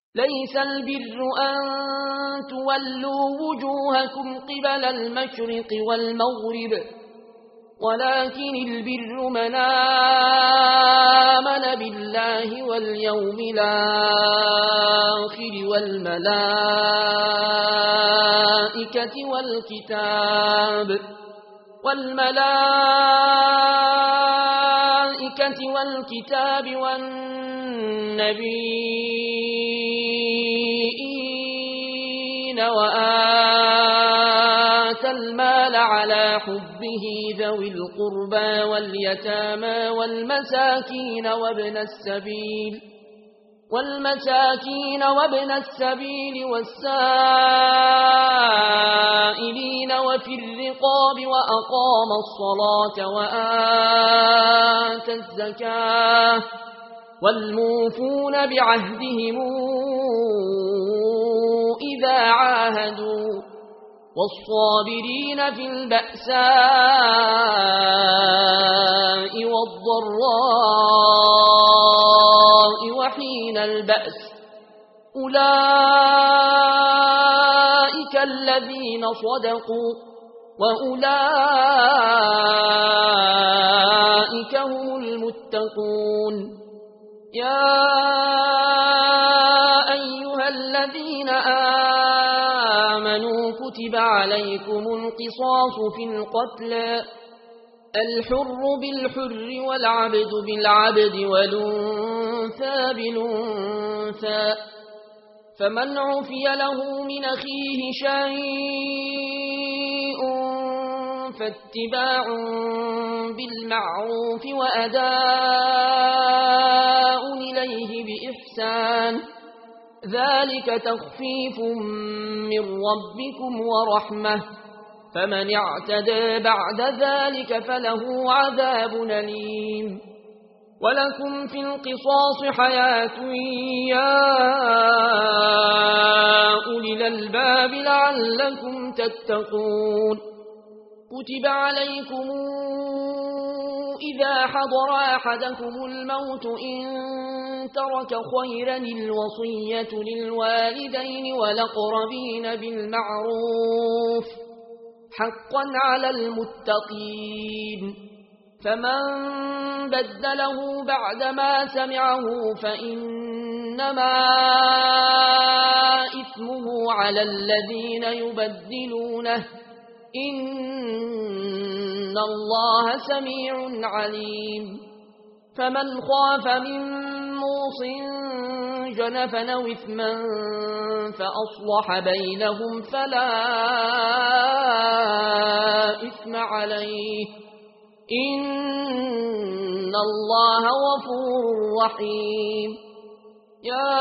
ليس البر أن تولوا وجوهكم قبل المشرق والمغرب ولكن البر من آمن بالله واليوم الآخر والملائكة والنبيين وآتى المال على حبه ذوي القربى واليتامى والمساكين وابن السبيل والسائلين وفي الرقاب وأقام الصلاة وآتى الزكاة والموفون بعهدهم إذا عاهدوا والصابرين في البأساء والضراء وحين البأس أولئك الذين صدقوا وأولئك هم المتقون يا أيها الذين آمنوا كتب عليكم القصاص في القتلى الحر بالحر والعبد بالعبد والأنثى بالأنثى فمن عفي له من أخيه شيء فاتباع بالمعروف وأداء إليه بإحسان ذلك تخفيف من ربكم ورحمة فمن اعتدى بعد ذلك فله عذاب أليم ولكم في القصاص حياة يا أولي الألباب لعلكم تتقون كتب عليكم إذا حضر أحدكم الموت إن ترك خيرا الوصية للوالدين والأقربين بالمعروف حقا على المتقين فمن بدله بعدما سمعه فإنما إثمه على الذين يبدلونه إن الله سميع عليم فمن خاف من موص جنفا أو إثما فأصلح بينهم فلا إثم عليه إن الله غفور رحيم يا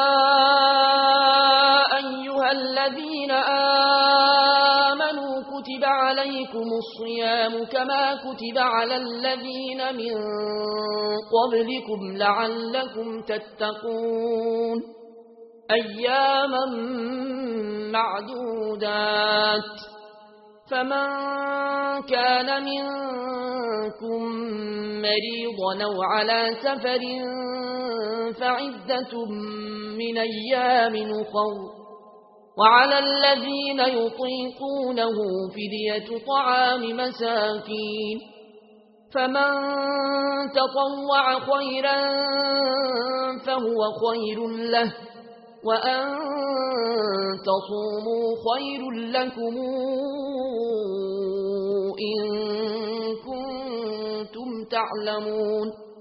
أيها الذين آمنوا كتب عليكم الصيام كما كتب على الذين من قبلكم لعلكم تتقون أياما معدودات فمن كان منكم مريضا أو على سفر فعدة من أيام أخر وعلى الذين يطيقونه فدية طعام مساكين فمن تطوع خيرا فهو خير له وأن تصوموا خير لكم إن كنتم تعلمون